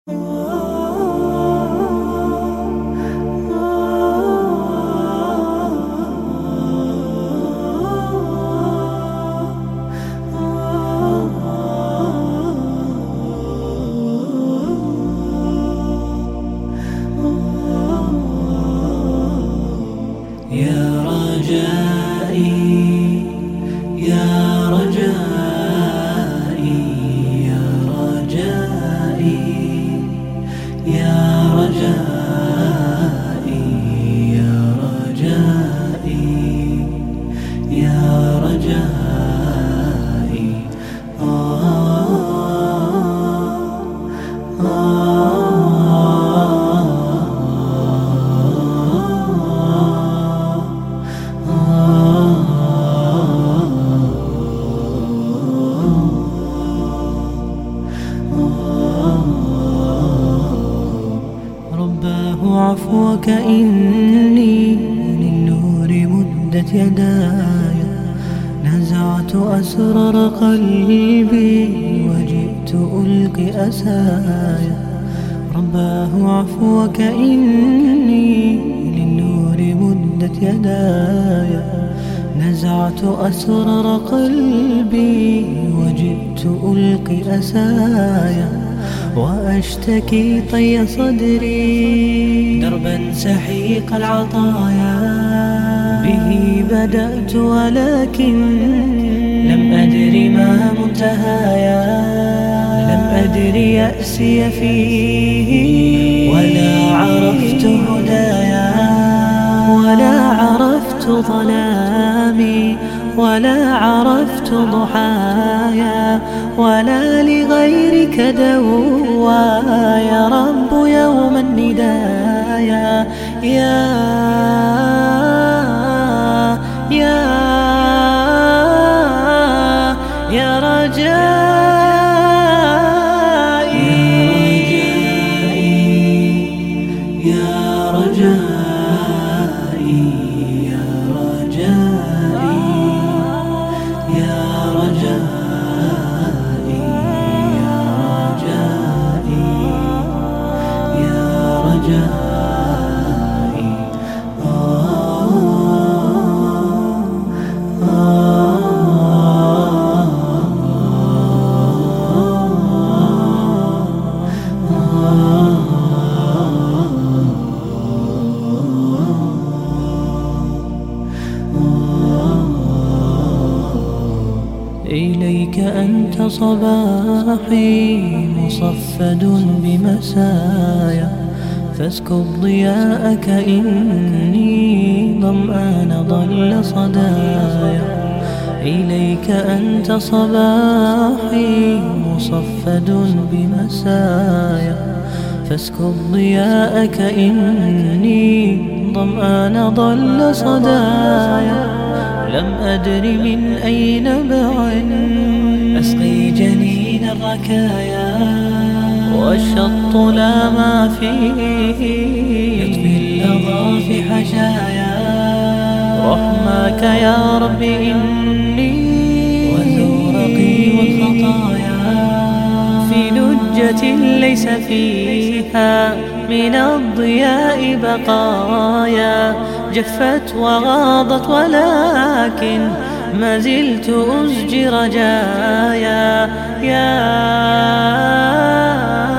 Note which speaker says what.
Speaker 1: يا رجائي يا رجائي يا رجائي يا رجائي يا رجائي يا رجائي رباه عفوك إني للنور مدت يداي، نزعت أسرار قلبي وجئت ألقي أسايا. رباه عفوك إني للنور مدت يداي، نزعت أسرار قلبي وجئت ألقي أسايا. وأشتكي طي صدري دربا سحيق العطايا، به بدأت ولكن لم أدر ما منتهايا. لم أدر يأسي فيه ولا عرفت هدايا، ولا عرفت ظلامي ولا عرفت ضحايا، ولا لغيرك دوايا. رب يوم الندايا يا رجائي يا رجائي يا رجائي يا رجائي يا رجائي يا رجائي إليك أنت صباحي مصفد بمسايا، فاسكب ضياءك إني ظمآن ضل صدايا. إليك أنت صباحي مصفد بمسايا، فاسكب ضياءك إني ظمآن ضل صدايا. لم أدر من أي نبع أسقي جنين الركايا، والشط لا ما فيه يطفي اللظى في حشايا. رحماك يا رب إني وزورقي والخطايا، في لجة ليس فيها من الضياء بقايا. جفت وغاضت ولكن ما زلت أزجي رجايا.